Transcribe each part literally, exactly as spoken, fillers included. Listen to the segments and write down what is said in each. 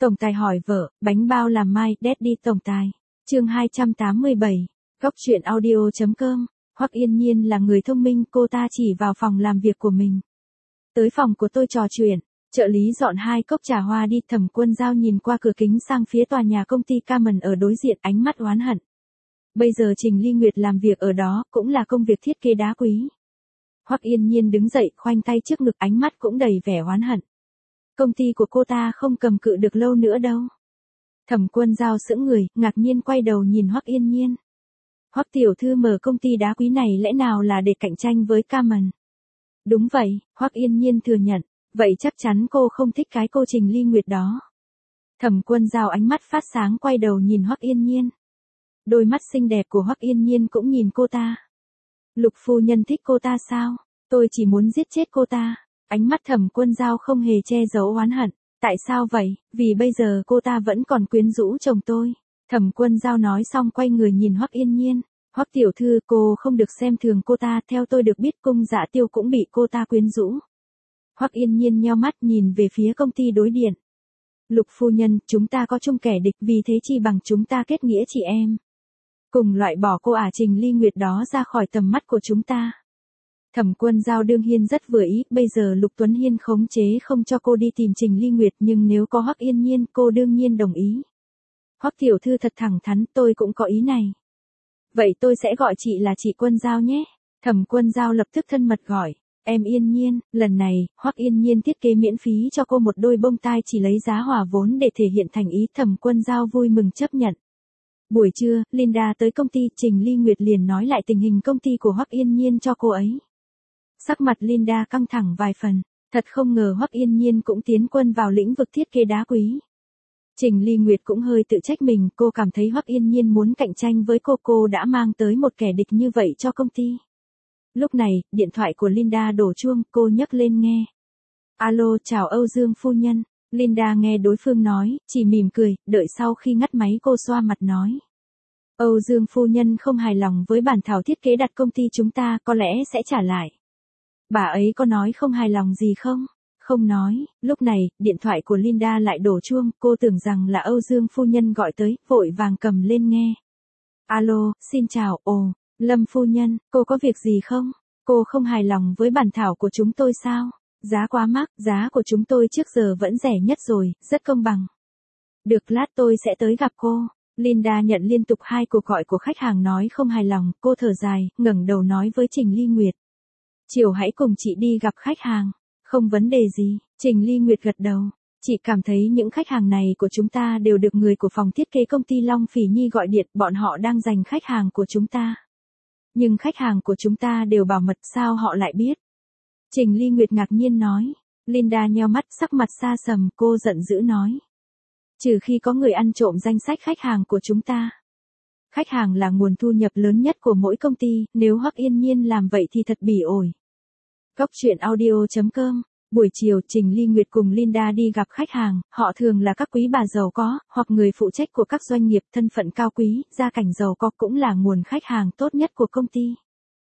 Tổng tài hỏi vợ, bánh bao làm mai, Daddy tổng tài. Chương hai trăm tám mươi bảy. Góc truyện audio chấm com. Hoắc Yên Nhiên là người thông minh, cô ta chỉ vào phòng làm việc của mình. Tới phòng của tôi trò chuyện, trợ lý dọn hai cốc trà hoa đi. Thẩm Quân Giao nhìn qua cửa kính sang phía tòa nhà công ty Carmen ở đối diện, ánh mắt oán hận. Bây giờ Trình Ly Nguyệt làm việc ở đó, cũng là công việc thiết kế đá quý. Hoắc Yên Nhiên đứng dậy, khoanh tay trước ngực, ánh mắt cũng đầy vẻ oán hận. Công ty của cô ta không cầm cự được lâu nữa đâu. Thẩm Quân Giao sững người, ngạc nhiên quay đầu nhìn Hoắc Yên Nhiên. Hoắc tiểu thư mở công ty đá quý này lẽ nào là để cạnh tranh với Carmen? Đúng vậy, Hoắc Yên Nhiên thừa nhận. Vậy chắc chắn cô không thích cái cô Trình Ly Nguyệt đó. Thẩm Quân Giao ánh mắt phát sáng quay đầu nhìn Hoắc Yên Nhiên. Đôi mắt xinh đẹp của Hoắc Yên Nhiên cũng nhìn cô ta. Lục phu nhân thích cô ta sao? Tôi chỉ muốn giết chết cô ta. Ánh mắt Thẩm Quân Giao không hề che giấu oán hận. Tại sao vậy? Vì bây giờ cô ta vẫn còn quyến rũ chồng tôi. Thẩm Quân Giao nói xong quay người nhìn Hoắc Yên Nhiên. Hoắc tiểu thư, cô không được xem thường cô ta, theo tôi được biết Cung Dạ Tiêu cũng bị cô ta quyến rũ. Hoắc Yên Nhiên nheo mắt nhìn về phía công ty đối điện. Lục phu nhân, chúng ta có chung kẻ địch, vì thế chi bằng chúng ta kết nghĩa chị em. Cùng loại bỏ cô ả Trình Ly Nguyệt đó ra khỏi tầm mắt của chúng ta. Thẩm Quân Giao đương nhiên rất vừa ý, bây giờ Lục Tuấn Hiên khống chế không cho cô đi tìm Trình Ly Nguyệt, nhưng nếu có Hoắc Yên Nhiên, cô đương nhiên đồng ý. Hoắc tiểu thư thật thẳng thắn, tôi cũng có ý này. Vậy tôi sẽ gọi chị là chị Quân Giao nhé. Thẩm Quân Giao lập tức thân mật gọi. Em Yên Nhiên, lần này, Hoắc Yên Nhiên thiết kế miễn phí cho cô một đôi bông tai, chỉ lấy giá hòa vốn để thể hiện thành ý. Thẩm Quân Giao vui mừng chấp nhận. Buổi trưa, Linda tới công ty, Trình Ly Nguyệt liền nói lại tình hình công ty của Hoắc Yên Nhiên cho cô ấy. Sắc mặt Linda căng thẳng vài phần, thật không ngờ Hoắc Yên Nhiên cũng tiến quân vào lĩnh vực thiết kế đá quý. Trình Ly Nguyệt cũng hơi tự trách mình, cô cảm thấy Hoắc Yên Nhiên muốn cạnh tranh với cô, cô đã mang tới một kẻ địch như vậy cho công ty. Lúc này, điện thoại của Linda đổ chuông, cô nhấc lên nghe. Alo, chào Âu Dương phu nhân. Linda nghe đối phương nói, chỉ mỉm cười, đợi sau khi ngắt máy cô xoa mặt nói. Âu Dương phu nhân không hài lòng với bản thảo thiết kế đặt công ty chúng ta, có lẽ sẽ trả lại. Bà ấy có nói không hài lòng gì không? Không nói. Lúc này, điện thoại của Linda lại đổ chuông, cô tưởng rằng là Âu Dương phu nhân gọi tới, vội vàng cầm lên nghe. Alo, xin chào, ồ, Lâm phu nhân, cô có việc gì không? Cô không hài lòng với bản thảo của chúng tôi sao? Giá quá mắc, giá của chúng tôi trước giờ vẫn rẻ nhất rồi, rất công bằng. Được, lát tôi sẽ tới gặp cô. Linda nhận liên tục hai cuộc gọi của khách hàng nói không hài lòng, cô thở dài, ngẩng đầu nói với Trình Ly Nguyệt. Chiều hãy cùng chị đi gặp khách hàng. Không vấn đề gì, Trình Ly Nguyệt gật đầu. Chị cảm thấy những khách hàng này của chúng ta đều được người của phòng thiết kế công ty Long Phỉ Nhi gọi điện, bọn họ đang giành khách hàng của chúng ta. Nhưng khách hàng của chúng ta đều bảo mật, sao họ lại biết? Trình Ly Nguyệt ngạc nhiên nói. Linda nheo mắt, sắc mặt xa sầm, cô giận dữ nói. Trừ khi có người ăn trộm danh sách khách hàng của chúng ta. Khách hàng là nguồn thu nhập lớn nhất của mỗi công ty, nếu Hoắc Yên Nhiên làm vậy thì thật bỉ ổi. Góc truyện audio chấm com. Buổi chiều, Trình Ly Nguyệt cùng Linda đi gặp khách hàng, họ thường là các quý bà giàu có, hoặc người phụ trách của các doanh nghiệp, thân phận cao quý, gia cảnh giàu có, cũng là nguồn khách hàng tốt nhất của công ty.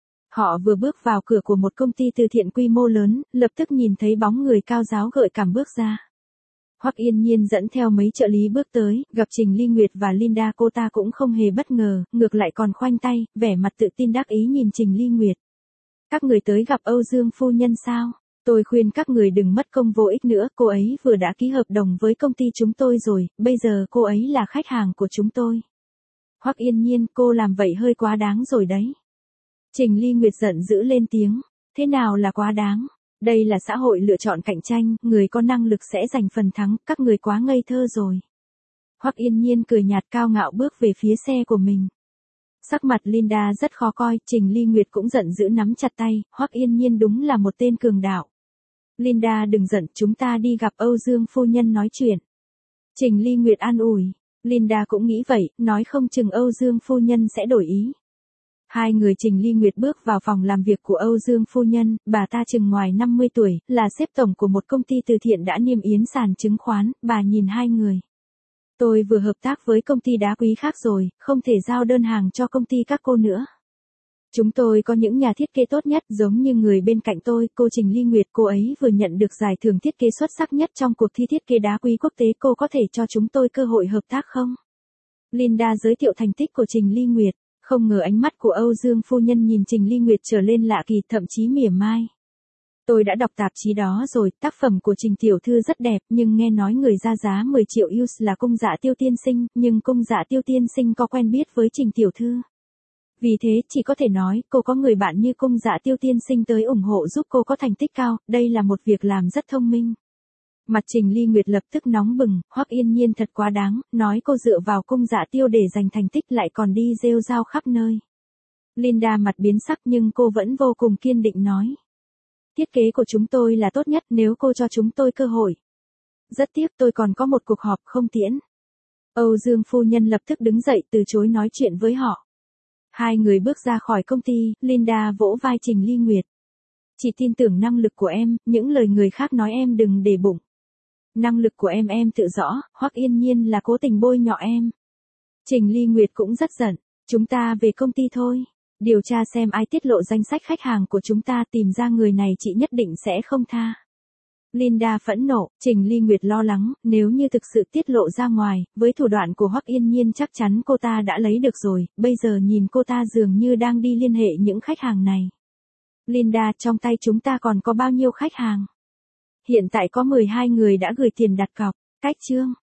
Họ vừa bước vào cửa của một công ty từ thiện quy mô lớn, lập tức nhìn thấy bóng người cao ráo gợi cảm bước ra. Hoắc Yên Nhiên dẫn theo mấy trợ lý bước tới, gặp Trình Ly Nguyệt và Linda, cô ta cũng không hề bất ngờ, ngược lại còn khoanh tay, vẻ mặt tự tin đắc ý nhìn Trình Ly Nguyệt. Các người tới gặp Âu Dương phu nhân sao? Tôi khuyên các người đừng mất công vô ích nữa, cô ấy vừa đã ký hợp đồng với công ty chúng tôi rồi, bây giờ cô ấy là khách hàng của chúng tôi. Hoắc Yên Nhiên, cô làm vậy hơi quá đáng rồi đấy. Trình Ly Nguyệt giận dữ lên tiếng, thế nào là quá đáng? Đây là xã hội lựa chọn cạnh tranh, người có năng lực sẽ giành phần thắng, các người quá ngây thơ rồi. Hoắc Yên Nhiên cười nhạt cao ngạo bước về phía xe của mình. Sắc mặt Linda rất khó coi, Trình Ly Nguyệt cũng giận dữ nắm chặt tay, Hoắc Yên Nhiên đúng là một tên cường đạo. Linda đừng giận, chúng ta đi gặp Âu Dương phu nhân nói chuyện. Trình Ly Nguyệt an ủi. Linda cũng nghĩ vậy, nói không chừng Âu Dương phu nhân sẽ đổi ý. Hai người Trình Ly Nguyệt bước vào phòng làm việc của Âu Dương phu nhân, bà ta chừng ngoài năm mươi tuổi, là sếp tổng của một công ty từ thiện đã niêm yến sàn chứng khoán, bà nhìn hai người. Tôi vừa hợp tác với công ty đá quý khác rồi, không thể giao đơn hàng cho công ty các cô nữa. Chúng tôi có những nhà thiết kế tốt nhất giống như người bên cạnh tôi, cô Trình Ly Nguyệt, cô ấy vừa nhận được giải thưởng thiết kế xuất sắc nhất trong cuộc thi thiết kế đá quý quốc tế, cô có thể cho chúng tôi cơ hội hợp tác không? Linda giới thiệu thành tích của Trình Ly Nguyệt, không ngờ ánh mắt của Âu Dương phu nhân nhìn Trình Ly Nguyệt trở lên lạ kỳ, thậm chí mỉa mai. Tôi đã đọc tạp chí đó rồi, tác phẩm của Trình tiểu thư rất đẹp, nhưng nghe nói người ra giá mười triệu euro là Cung Dạ Tiêu tiên sinh, nhưng Cung Dạ Tiêu tiên sinh có quen biết với Trình tiểu thư. Vì thế, chỉ có thể nói, cô có người bạn như Cung Dạ Tiêu tiên sinh tới ủng hộ giúp cô có thành tích cao, đây là một việc làm rất thông minh. Mặt Trình Ly Nguyệt lập tức nóng bừng, Hoắc Yên Nhiên thật quá đáng, nói cô dựa vào Cung Dạ Tiêu để giành thành tích lại còn đi rêu rao khắp nơi. Linda mặt biến sắc nhưng cô vẫn vô cùng kiên định nói. Thiết kế của chúng tôi là tốt nhất nếu cô cho chúng tôi cơ hội. Rất tiếc tôi còn có một cuộc họp không tiễn. Âu Dương phu nhân lập tức đứng dậy từ chối nói chuyện với họ. Hai người bước ra khỏi công ty, Linda vỗ vai Trình Ly Nguyệt. Chỉ tin tưởng năng lực của em, những lời người khác nói em đừng để bụng. Năng lực của em em tự rõ, Hoắc Yên Nhiên là cố tình bôi nhọ em. Trình Ly Nguyệt cũng rất giận, chúng ta về công ty thôi. Điều tra xem ai tiết lộ danh sách khách hàng của chúng ta, tìm ra người này chị nhất định sẽ không tha. Linda phẫn nộ, Trình Ly Nguyệt lo lắng, nếu như thực sự tiết lộ ra ngoài, với thủ đoạn của Hoắc Yên Nhiên chắc chắn cô ta đã lấy được rồi, bây giờ nhìn cô ta dường như đang đi liên hệ những khách hàng này. Linda, trong tay chúng ta còn có bao nhiêu khách hàng? Hiện tại có mười hai người đã gửi tiền đặt cọc, cách chương.